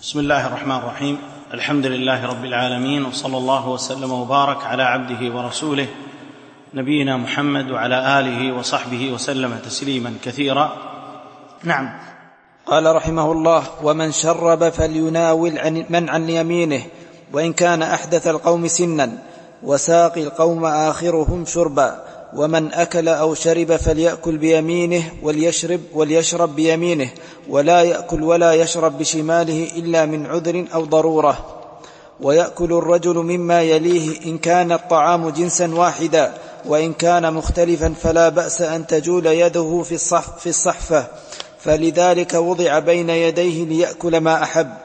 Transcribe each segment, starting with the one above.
بسم الله الرحمن الرحيم. الحمد لله رب العالمين، وصلى الله وسلم وبارك على عبده ورسوله نبينا محمد وعلى آله وصحبه وسلم تسليما كثيرا. نعم. قال رحمه الله: ومن شرب فليناول من عن يمينه وإن كان أحدث القوم سنا، وساقي القوم آخرهم شربا. ومن أكل أو شرب فليأكل بيمينه وليشرب بيمينه، ولا يأكل ولا يشرب بشماله إلا من عذر أو ضرورة. ويأكل الرجل مما يليه إن كان الطعام جنسا واحدا، وإن كان مختلفا فلا بأس أن تجول يده في الصحفة، فلذلك وضع بين يديه ليأكل ما أحب.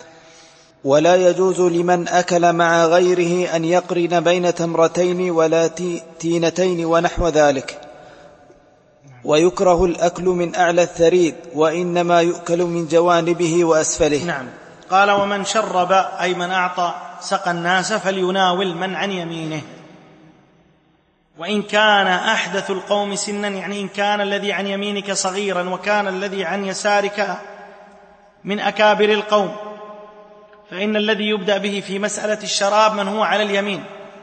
ولا يجوز لمن أكل مع غيره أن يقرن بين تمرتين ولا تينتين ونحو ذلك. ويكره الأكل من أعلى الثريد، وإنما يؤكل من جوانبه وأسفله. نعم. قال: ومن شرب، أي من أعطى سقى الناس، فليناول من عن يمينه وإن كان أحدث القوم سنا، يعني إن كان الذي عن يمينك صغيرا وكان الذي عن يسارك من أكابر القوم، فإن الذي يبدأ به في مسألة الشراب من هو على اليمين.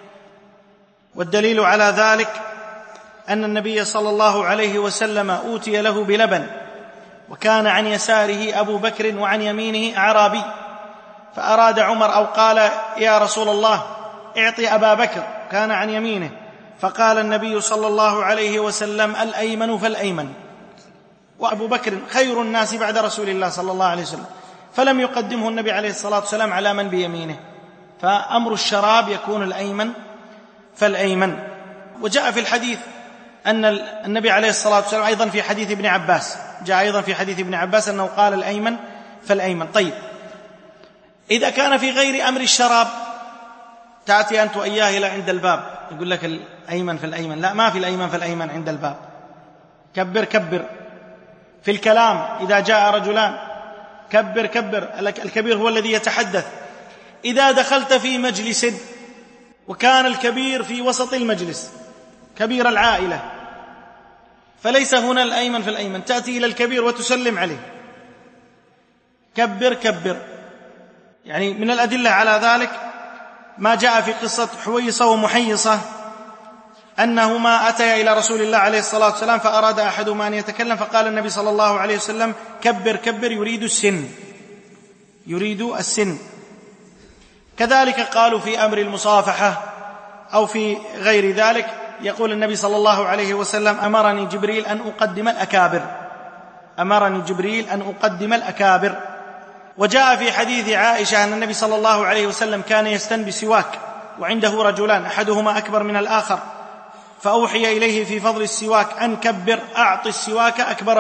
والدليل على ذلك أن النبي صلى الله عليه وسلم أوتي له بلبن، وكان عن يساره أبو بكر وعن يمينه أعرابي، فأراد عمر أو قال: يا رسول الله اعطي أبا بكر، كان عن يمينه، فقال النبي صلى الله عليه وسلم: الأيمن فالأيمن، وأبو بكر خير الناس بعد رسول الله صلى الله عليه وسلم، فلم يقدمه النبي عليه الصلاة والسلام على من بيمينه، فأمر الشراب يكون الأيمن فالأيمن. وجاء في الحديث أن النبي عليه الصلاة والسلام أيضا في حديث ابن عباس، جاء أيضا في حديث ابن عباس أنه قال: الأيمن فالأيمن. طيب، إذا كان في غير أمر الشراب، تأتي أنت وإياه إلى عند الباب يقول لك الأيمن فالأيمن، لا، ما في الأيمن فالأيمن عند الباب. كبر كبر. في الكلام إذا جاء رجلان كبر كبر، الكبير هو الذي يتحدث. إذا دخلت في مجلس وكان الكبير في وسط المجلس، كبير العائلة، فليس هنا الأيمن في الأيمن، تأتي إلى الكبير وتسلم عليه. كبر كبر. يعني من الأدلة على ذلك ما جاء في قصة حويصة ومحيصة، أنهما أتيا إلى رسول الله عليه الصلاة والسلام، فأراد أحدهما أن يتكلم، فقال النبي صلى الله عليه وسلم: كبر كبر، يريد السن. كذلك قالوا في أمر المصافحة أو في غير ذلك، يقول النبي صلى الله عليه وسلم: أمرني جبريل أن أقدم الأكابر. وجاء في حديث عائشة أن النبي صلى الله عليه وسلم كان يستن بسواك، وعنده رجلان أحدهما أكبر من الآخر، فأوحي إليه في فضل السواك أن كبر، أعط السواك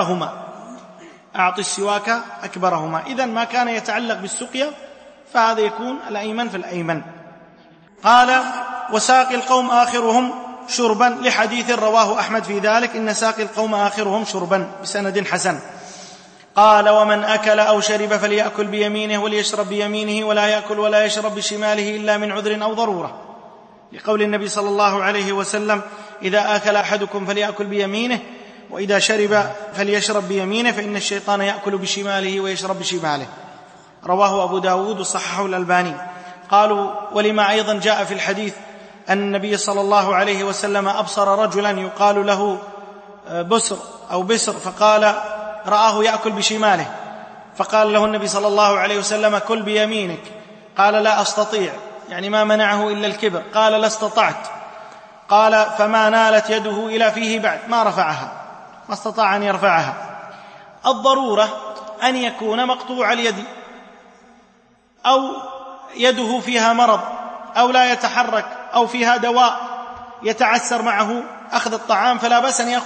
أكبرهما. إذن ما كان يتعلق بالسقيا فهذا يكون الأيمن في الأيمن. قال: وساقي القوم آخرهم شربا، لحديث رواه أحمد في ذلك: إن ساقي القوم آخرهم شربا، بسند حسن. قال: ومن أكل أو شرب فليأكل بيمينه وليشرب بيمينه، ولا يأكل ولا يشرب بشماله إلا من عذر أو ضرورة، لقول النبي صلى الله عليه وسلم: إذا أكل أحدكم فليأكل بيمينه، وإذا شرب فليشرب بيمينه، فإن الشيطان يأكل بشماله ويشرب بشماله. رواه أبو داود وصححه الألباني. قالوا: ولما أيضا جاء في الحديث أن النبي صلى الله عليه وسلم أبصر رجلا يقال له بسر أو بسر، فقال: رآه يأكل بشماله، فقال له النبي صلى الله عليه وسلم: كل بيمينك. قال: لا أستطيع، يعني ما منعه إلا الكبر. قال: لا استطعت. قال: فما نالت يده إلى فيه بعد، ما استطاع أن يرفعها. الضرورة أن يكون مقطوع اليد، أو يده فيها مرض، أو لا يتحرك، أو فيها دواء يتعسر معه أخذ الطعام، فلا بأس أن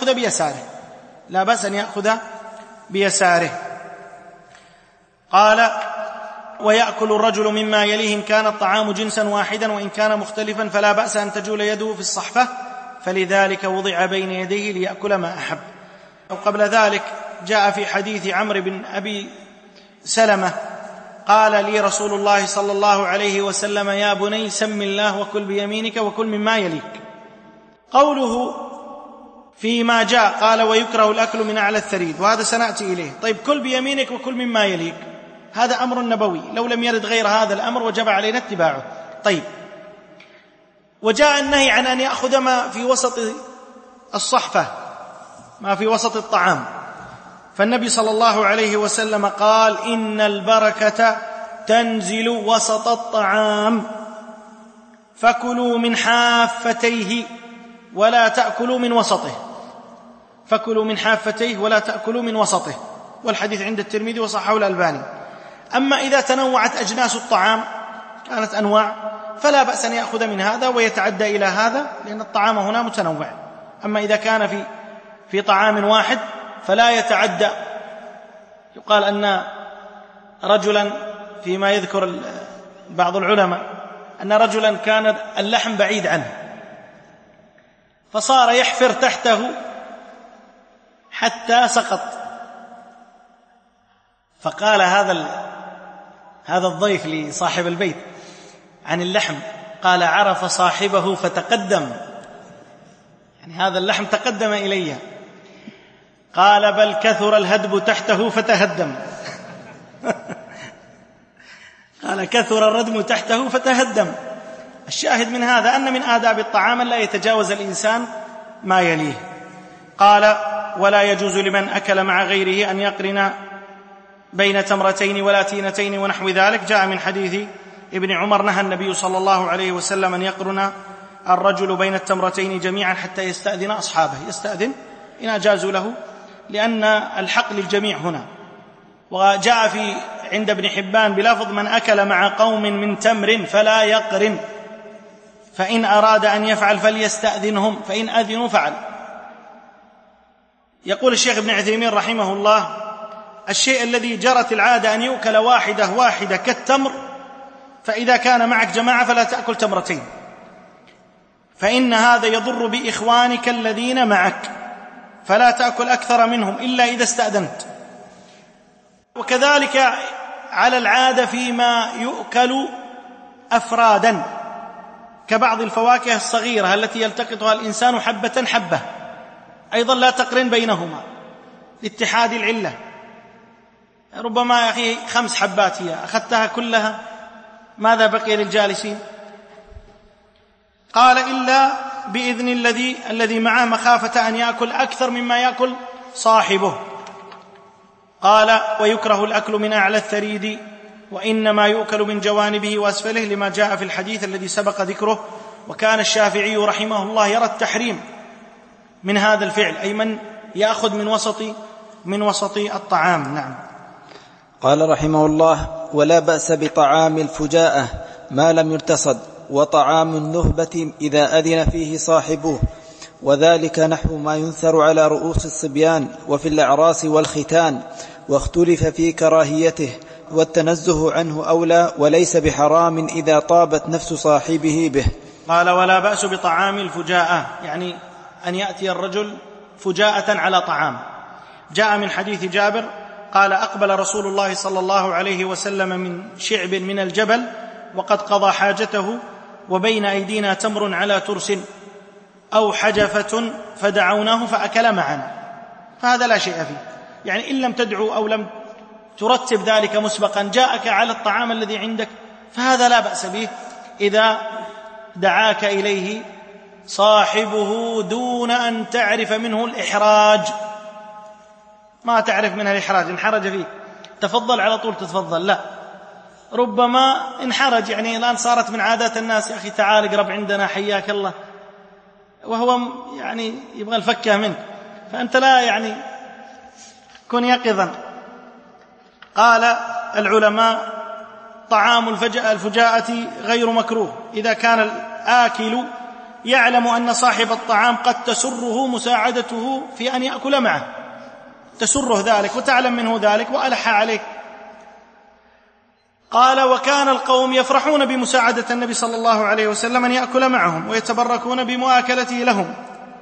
يأخذ بيساره. قال: ويأكل الرجل مما يليه إن كان الطعام جنسا واحدا، وإن كان مختلفا فلا بأس أن تجول يده في الصحفة، فلذلك وضع بين يديه ليأكل ما أحب. وقبل ذلك جاء في حديث عمرو بن أبي سلمة: قال لي رسول الله صلى الله عليه وسلم: يا بني سم الله وكل بيمينك وكل مما يليك. قوله فيما جاء قال: ويكره الأكل من أعلى الثريد، وهذا سنأتي إليه. طيب، كل بيمينك وكل مما يليك، هذا أمر نبوي، لو لم يرد غير هذا الأمر وجب علينا اتباعه. طيب، وجاء النهي عن أن يأخذ ما في وسط الصحفة، ما في وسط الطعام، فالنبي صلى الله عليه وسلم قال: إن البركة تنزل وسط الطعام، فكلوا من حافتيه ولا تأكلوا من وسطه، فكلوا من حافتيه ولا تأكلوا من وسطه. والحديث عند الترمذي وصححه الألباني. أما إذا تنوعت أجناس الطعام، كانت أنواع، فلا بأس أن يأخذ من هذا ويتعدى إلى هذا، لأن الطعام هنا متنوع. أما إذا كان في طعام واحد فلا يتعدى. يقال أن رجلا، فيما يذكر بعض العلماء، أن رجلا كان اللحم بعيد عنه، فصار يحفر تحته حتى سقط، فقال هذا الضيف لصاحب البيت عن اللحم، قال: عرف صاحبه فتقدم، يعني هذا اللحم تقدم إلي. قال: بل كثر الهدب تحته فتهدم. قال: كثر الردم تحته فتهدم. الشاهد من هذا أن من آداب الطعام لا يتجاوز الإنسان ما يليه. قال: ولا يجوز لمن أكل مع غيره أن يقرن بين تمرتين ولا تينتين ونحو ذلك. جاء من حديث ابن عمر: نهى النبي صلى الله عليه وسلم أن يقرن الرجل بين التمرتين جميعا حتى يستأذن أصحابه، يستأذن إن أجازوا له، لأن الحق للجميع هنا. وجاء عند ابن حبان بلفظ: من أكل مع قوم من تمر فلا يقرن، فإن أراد أن يفعل فليستأذنهم، فإن أذنوا فعل. يقول الشيخ ابن عثيمين رحمه الله: الشيء الذي جرت العادة أن يؤكل واحدة كالتمر، فإذا كان معك جماعة فلا تأكل تمرتين، فإن هذا يضر بإخوانك الذين معك، فلا تأكل أكثر منهم إلا إذا استأذنت. وكذلك على العادة فيما يؤكل أفرادا، كبعض الفواكه الصغيرة التي يلتقطها الإنسان حبة حبة، أيضا لا تقرن بينهما لاتحاد العلة. ربما يا أخي 5 حبات هي أخذتها كلها، ماذا بقي للجالسين؟ قال: إلا بإذن الذي معه، مخافة أن يأكل أكثر مما يأكل صاحبه. قال: ويكره الأكل من أعلى الثريد، وإنما يؤكل من جوانبه وأسفله، لما جاء في الحديث الذي سبق ذكره. وكان الشافعي رحمه الله يرى التحريم من هذا الفعل، أي من يأخذ من وسط الطعام. نعم. قال رحمه الله: ولا بأس بطعام الفجاءة ما لم يرتصد، وطعام النهبة إذا أذن فيه صاحبه، وذلك نحو ما ينثر على رؤوس الصبيان وفي الأعراس والختان، واختلف في كراهيته، والتنزه عنه أولى، وليس بحرام إذا طابت نفس صاحبه به. قال: ولا بأس بطعام الفجاءة، يعني أن يأتي الرجل فجاءة على طعام. جاء من حديث جابر قال: أقبل رسول الله صلى الله عليه وسلم من شعب من الجبل وقد قضى حاجته، وبين أيدينا تمر على ترس أو حجفة، فدعوناه فأكل معنا. فهذا لا شيء فيه، يعني إن لم تدعو أو لم ترتب ذلك مسبقا، جاءك على الطعام الذي عندك، فهذا لا بأس به إذا دعاك إليه صاحبه دون أن تعرف منه الإحراج. ما تعرف منها الإحراج، انحرج فيك تفضل على طول تتفضل، لا، ربما انحرج، يعني الآن صارت من عادات الناس: يا أخي تعال اقرب عندنا حياك الله، وهو يعني يبغى الفكة منك، فأنت لا، يعني كن يقظا. قال العلماء: طعام الفجاءة غير مكروه إذا كان الآكل يعلم أن صاحب الطعام قد تسره مساعدته في أن يأكل معه، تسره ذلك وتعلم منه ذلك وألح عليك. قال: وكان القوم يفرحون بمساعدة النبي صلى الله عليه وسلم أن يأكل معهم، ويتبركون بمؤاكلته لهم.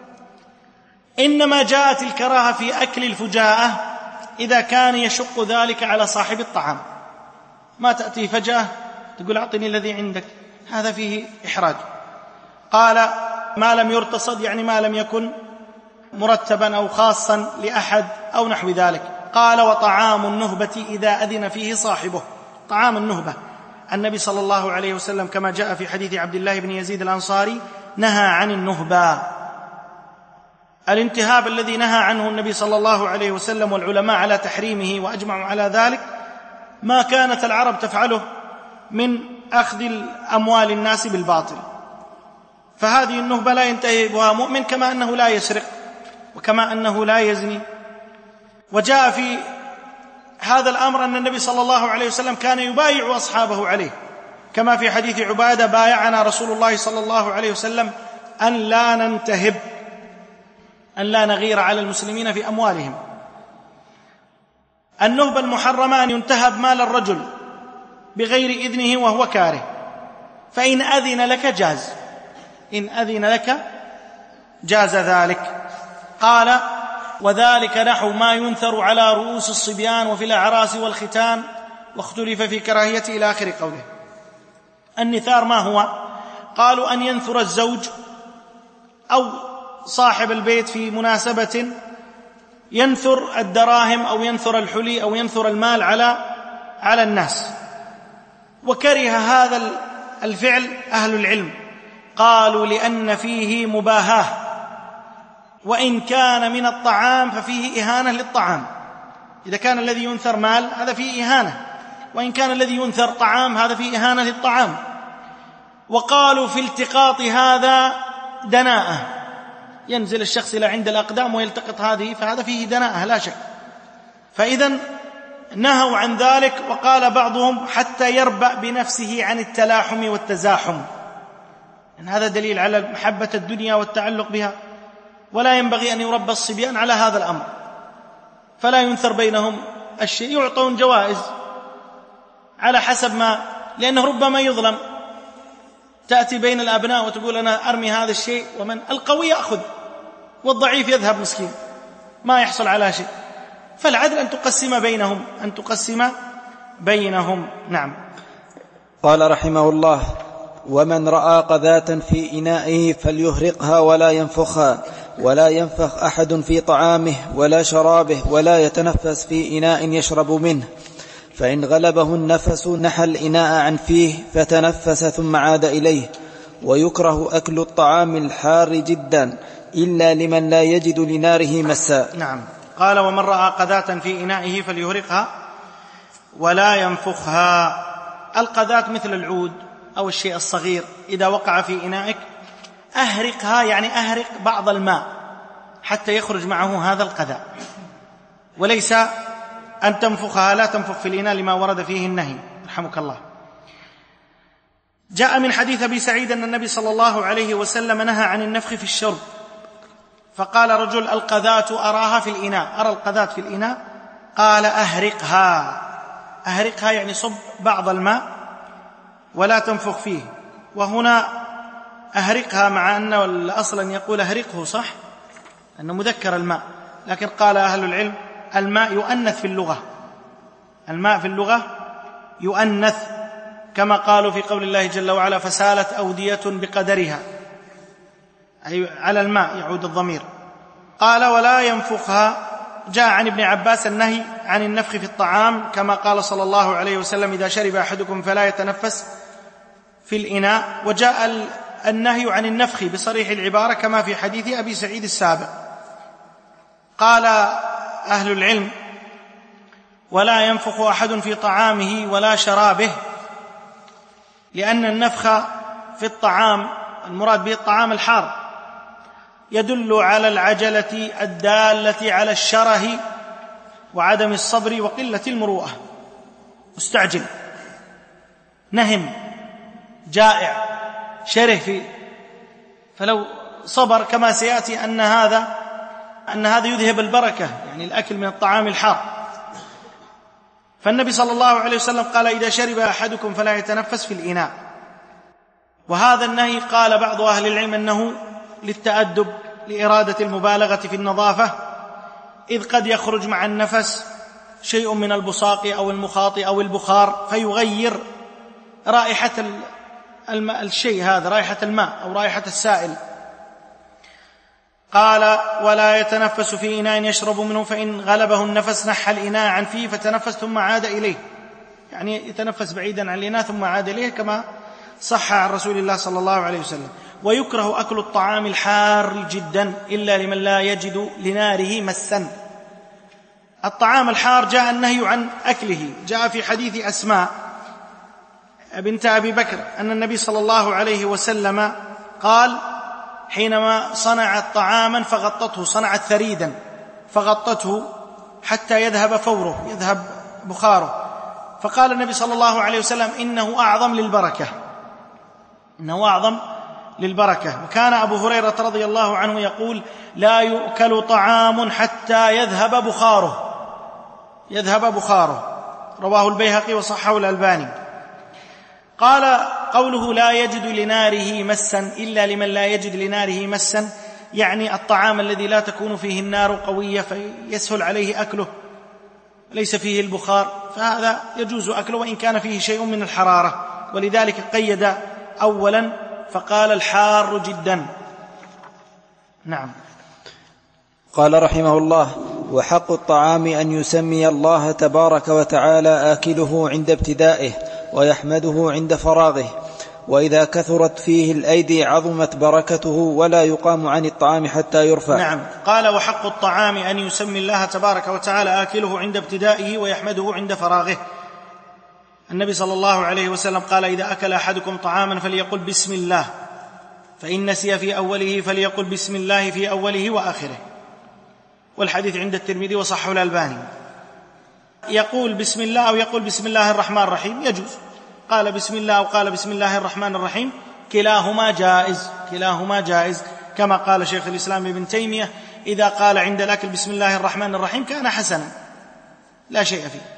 إنما جاءت الكراهة في أكل الفجاءة إذا كان يشق ذلك على صاحب الطعام. ما تأتي فجأة تقول: أعطني الذي عندك، هذا فيه إحراج. قال: ما لم يرتصد، يعني ما لم يكن مرتبا أو خاصا لأحد أو نحو ذلك. قال: وطعام النهبة إذا أذن فيه صاحبه. طعام النهبة، النبي صلى الله عليه وسلم كما جاء في حديث عبد الله بن يزيد الأنصاري نهى عن النهبة. الانتهاب الذي نهى عنه النبي صلى الله عليه وسلم والعلماء على تحريمه وأجمعوا على ذلك ما كانت العرب تفعله من أخذ أموال الناس بالباطل، فهذه النهبة لا ينتهبها مؤمن، كما أنه لا يسرق وكما أنه لا يزني. وجاء في هذا الأمر أن النبي صلى الله عليه وسلم كان يبايع أصحابه عليه، كما في حديث عبادة: بايعنا رسول الله صلى الله عليه وسلم أن لا ننتهب، أن لا نغير على المسلمين في أموالهم. النهبة المحرمة أن ينتهب مال الرجل بغير إذنه وهو كاره، فإن أذن لك جاز، إن أذن لك جاز ذلك. قال: وذلك نحو ما ينثر على رؤوس الصبيان وفي الأعراس والختان، واختلف في كراهيته إلى آخر قوله. النثار ما هو؟ قالوا: أن ينثر الزوج أو صاحب البيت في مناسبة ينثر الدراهم أو ينثر الحلي أو ينثر المال على الناس. وكره هذا الفعل أهل العلم، قالوا: لأن فيه مباهاة، وإن كان من الطعام ففيه إهانة للطعام. إذا كان الذي ينثر مال هذا فيه إهانة، وإن كان الذي ينثر طعام هذا فيه إهانة للطعام. وقالوا: في التقاط هذا دناءة، ينزل الشخص إلى عند الأقدام ويلتقط هذه، فهذا فيه دناءة لا شك. فإذا نهوا عن ذلك. وقال بعضهم: حتى يربأ بنفسه عن التلاحم والتزاحم، إن هذا دليل على محبة الدنيا والتعلق بها، ولا ينبغي أن يربى الصبيان على هذا الأمر، فلا ينثر بينهم الشيء، يعطون جوائز على حسب ما، لأنه ربما يظلم. تأتي بين الأبناء وتقول: أنا أرمي هذا الشيء، ومن القوي يأخذ والضعيف يذهب مسكين ما يحصل على شيء. فالعدل أن تقسم بينهم. نعم. قال رحمه الله: ومن رأى قذاة في إنائه فليهرقها ولا ينفخها، ولا ينفخ أحد في طعامه ولا شرابه، ولا يتنفس في إناء يشرب منه، فإن غلبه النفس نحى الإناء عن فيه فتنفس ثم عاد إليه. ويكره أكل الطعام الحار جدا إلا لمن لا يجد لناره مساء. نعم. قال: ومن رأى قذاة في إنائه فليهرقها ولا ينفخها. القذاة مثل العود أو الشيء الصغير، إذا وقع في إنائك أهرقها، يعني أهرق بعض الماء حتى يخرج معه هذا القذاء، وليس أن تنفخها، لا تنفخ في الإناء لما ورد فيه النهي رحمك الله. جاء من حديث أبي سعيد أن النبي صلى الله عليه وسلم نهى عن النفخ في الشرب، فقال رجل: القذاة أراها في الإناء، أرى القذاة في الإناء. قال: أهرقها. أهرقها يعني صب بعض الماء ولا تنفخ فيه. وهنا أهرقها، مع أن الأصل أن يقول أهرقه، صح أنه مذكر الماء، لكن قال أهل العلم: الماء يؤنث في اللغة، الماء في اللغة يؤنث، كما قالوا في قول الله جل وعلا: فسالت أودية بقدرها، أي على الماء يعود الضمير. قال: ولا ينفخها. جاء عن ابن عباس النهي عن النفخ في الطعام، كما قال صلى الله عليه وسلم: إذا شرب أحدكم فلا يتنفس في الإناء. وجاء النهي عن النفخ بصريح العبارة كما في حديث أبي سعيد السابق. قال أهل العلم: ولا ينفخ أحد في طعامه ولا شرابه، لأن النفخ في الطعام المراد به الطعام الحار، يدل على العجلة الدالة على الشره وعدم الصبر وقلة المروءة. مستعجل، نهم، جائع، شره فيه، فلو صبر كما سيأتي أن هذا يذهب البركة، يعني الأكل من الطعام الحار. فالنبي صلى الله عليه وسلم قال: إذا شرب أحدكم فلا يتنفس في الإناء. وهذا النهي قال بعض أهل العلم أنه للتأدب، لإرادة المبالغة في النظافة، إذ قد يخرج مع النفس شيء من البصاق أو المخاط أو البخار فيغير رائحة الشيء هذا، رائحة الماء أو رائحة السائل. قال: ولا يتنفس في إناء يشرب منه، فإن غلبه النفس نحى الإناء عن فيه فتنفس ثم عاد إليه، يعني يتنفس بعيدا عن الإناء ثم عاد إليه، كما صح عن رسول الله صلى الله عليه وسلم. ويكره أكل الطعام الحار جدا إلا لمن لا يجد لناره مسا. الطعام الحار جاء النهي عن أكله، جاء في حديث أسماء بنت أبي بكر أن النبي صلى الله عليه وسلم قال حينما صنعت طعاما فغطته، صنعت ثريدا فغطته حتى يذهب فوره، يذهب بخاره، فقال النبي صلى الله عليه وسلم: إنه أعظم للبركة، إنه أعظم للبركة. وكان أبو هريرة رضي الله عنه يقول: لا يؤكل طعام حتى يذهب بخاره، يذهب بخاره، رواه البيهقي وصححه الألباني. قال: قوله لا يجد لناره مسا إلا لمن لا يجد لناره مسا، يعني الطعام الذي لا تكون فيه النار قوية فيسهل عليه أكله، ليس فيه البخار، فهذا يجوز أكله وإن كان فيه شيء من الحرارة، ولذلك قيد أولا فقال الحار جدا. نعم. قال رحمه الله: وحق الطعام أن يسمي الله تبارك وتعالى آكله عند ابتدائه ويحمده عند فراغه، وإذا كثرت فيه الأيدي عظمت بركته ولا يقام عن الطعام حتى يرفع. نعم. قال: وحق الطعام أن يسمي الله تبارك وتعالى آكله عند ابتدائه ويحمده عند فراغه. النبي صلى الله عليه وسلم قال: إذا أكل أحدكم طعاما فليقل بسم الله، فإن نسي في أوله فليقل بسم الله في أوله وآخره. والحديث عند الترمذي وصححه الألباني. يقول بسم الله أو يقول بسم الله الرحمن الرحيم يجوز، قال بسم الله أو قال بسم الله الرحمن الرحيم، كلاهما جائز، كلاهما جائز، كما قال شيخ الإسلام ابن تيمية: إذا قال عند الأكل بسم الله الرحمن الرحيم كان حسنا، لا شيء فيه.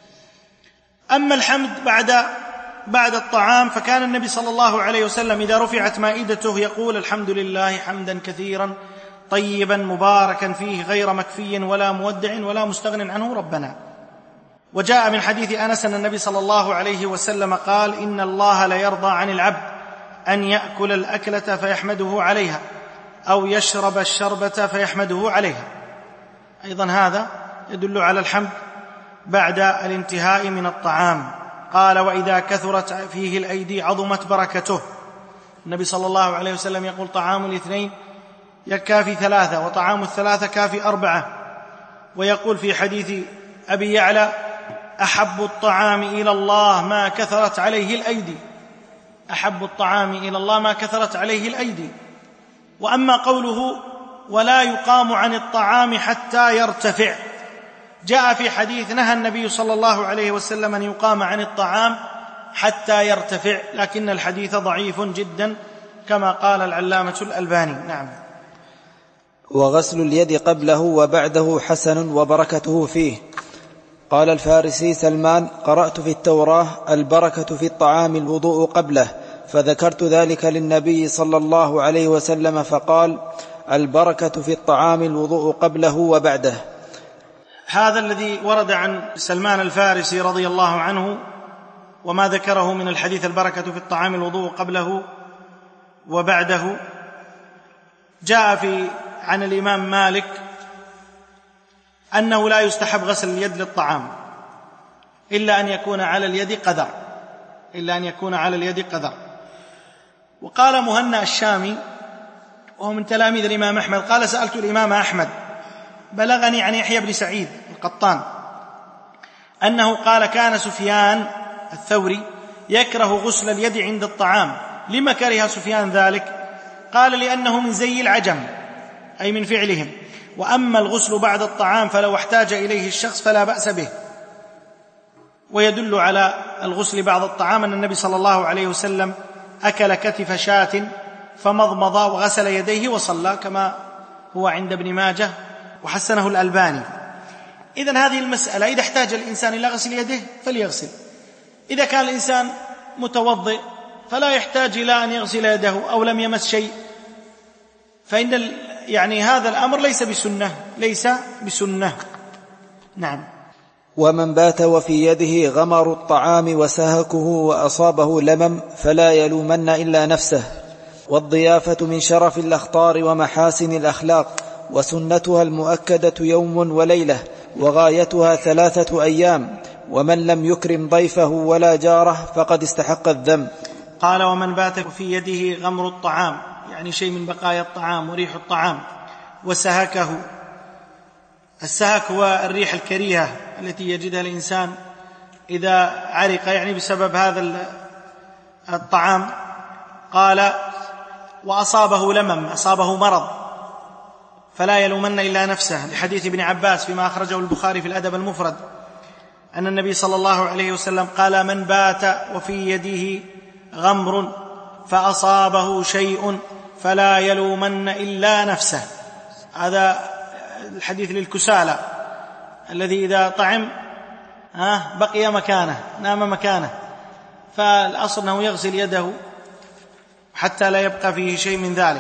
أما الحمد بعد الطعام فكان النبي صلى الله عليه وسلم إذا رفعت مائدته يقول: الحمد لله حمدا كثيرا طيبا مباركا فيه غير مكفي ولا مودع ولا مستغن عنه ربنا. وجاء من حديث أنس أن النبي صلى الله عليه وسلم قال: إن الله ليرضى عن العبد أن يأكل الأكلة فيحمده عليها أو يشرب الشربة فيحمده عليها. أيضا هذا يدل على الحمد بعد الانتهاء من الطعام. قال: وإذا كثرت فيه الأيدي عظمت بركته. النبي صلى الله عليه وسلم يقول: طعام الاثنين يكافي ثلاثة، وطعام الثلاثة كافي أربعة. ويقول في حديث أبي يعلى: أحب الطعام إلى الله ما كثرت عليه الأيدي، أحب الطعام إلى الله ما كثرت عليه الأيدي. وأما قوله ولا يقام عن الطعام حتى يرتفع، جاء في حديث نهى النبي صلى الله عليه وسلم أن يقام عن الطعام حتى يرتفع، لكن الحديث ضعيف جدا كما قال العلامة الألباني. نعم. وغسل اليد قبله وبعده حسن وبركته فيه. قال الفارسي سلمان: قرأت في التوراة: البركة في الطعام الوضوء قبله، فذكرت ذلك للنبي صلى الله عليه وسلم فقال: البركة في الطعام الوضوء قبله وبعده. هذا الذي ورد عن سلمان الفارسي رضي الله عنه وما ذكره من الحديث البركة في الطعام الوضوء قبله وبعده، جاء عن الإمام مالك أنه لا يستحب غسل اليد للطعام إلا أن يكون على اليد قدر، إلا أن يكون على اليد قدر. وقال مهنا الشامي وهو من تلاميذ الإمام أحمد قال: سألت الإمام أحمد بلغني عن يحيى بن سعيد القطان أنه قال: كان سفيان الثوري يكره غسل اليد عند الطعام. لما كره سفيان ذلك؟ قال: لأنه من زي العجم، أي من فعلهم. وأما الغسل بعد الطعام فلو احتاج إليه الشخص فلا بأس به. ويدل على الغسل بعد الطعام أن النبي صلى الله عليه وسلم أكل كتف شاة فمضمض وغسل يديه وصلى، كما هو عند ابن ماجه وحسنه الألباني. إذن هذه المسألة إذا احتاج الإنسان إلى غسل يده فليغسل. إذا كان الإنسان متوضئ فلا يحتاج إلى أن يغسل يده أو لم يمس شيء، فإن هذا الأمر ليس بسنة، ليس بسنة. نعم. ومن بات وفي يده غمر الطعام وسهكه وأصابه لمم فلا يلومن إلا نفسه. والضيافة من شرف الأخطار ومحاسن الأخلاق، وسنتها المؤكدة يوم وليلة، وغايتها 3 أيام، ومن لم يكرم ضيفه ولا جاره فقد استحق الذم. قال: ومن بات في يده غمر الطعام، يعني شيء من بقايا الطعام وريح الطعام، وسهكه. السهك هو الريح الكريهة التي يجدها الإنسان إذا عرق، يعني بسبب هذا الطعام. قال: وأصابه لمم، أصابه مرض، فلا يلومن إلا نفسه، لحديث ابن عباس فيما أخرجه البخاري في الأدب المفرد أن النبي صلى الله عليه وسلم قال: من بات وفي يده غمر فأصابه شيء فلا يلومن إلا نفسه. هذا الحديث للكسالى الذي إذا طعم بقي مكانه، نام مكانه، فالأصل أنه يغسل يده حتى لا يبقى فيه شيء من ذلك.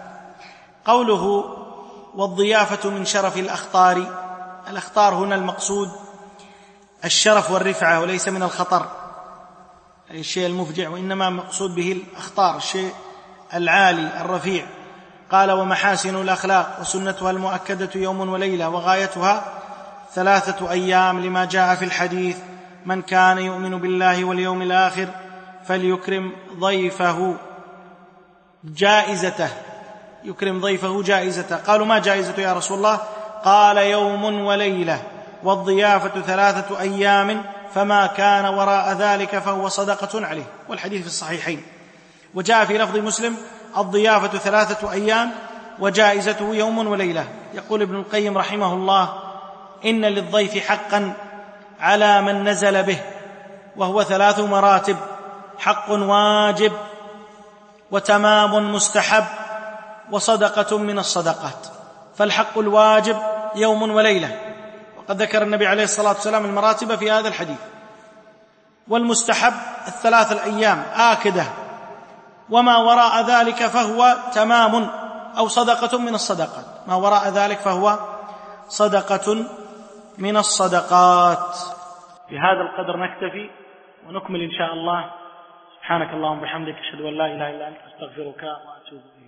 قوله: والضيافة من شرف الأخطار، الأخطار هنا المقصود الشرف والرفعة وليس من الخطر أي الشيء المفجع، وإنما مقصود به الأخطار، الشيء العالي الرفيع. قال: ومحاسن الأخلاق، وسنتها المؤكدة يوم وليلة، وغايتها 3 أيام، لما جاء في الحديث: من كان يؤمن بالله واليوم الآخر فليكرم ضيفه جائزته، يكرم ضيفه جائزته. قالوا: ما جائزته يا رسول الله؟ قال: يوم وليلة، والضيافة 3 أيام، فما كان وراء ذلك فهو صدقة عليه. والحديث في الصحيحين. وجاء في لفظ مسلم: الضيافة 3 أيام وجائزته يوم وليلة. يقول ابن القيم رحمه الله: إن للضيف حقا على من نزل به، وهو 3 مراتب: حق واجب، وتمام مستحب، وصدقة من الصدقات. فالحق الواجب يوم وليلة، وقد ذكر النبي عليه الصلاة والسلام المراتب في هذا الحديث. والمستحب 3 الأيام آكدة، وما وراء ذلك فهو تمام أو صدقة من الصدقات، ما وراء ذلك فهو صدقة من الصدقات. بهذا القدر نكتفي ونكمل إن شاء الله. سبحانك اللهم وبحمدك، أشهد أن لا إله إلا أنت، أستغفرك وأتوب إليك.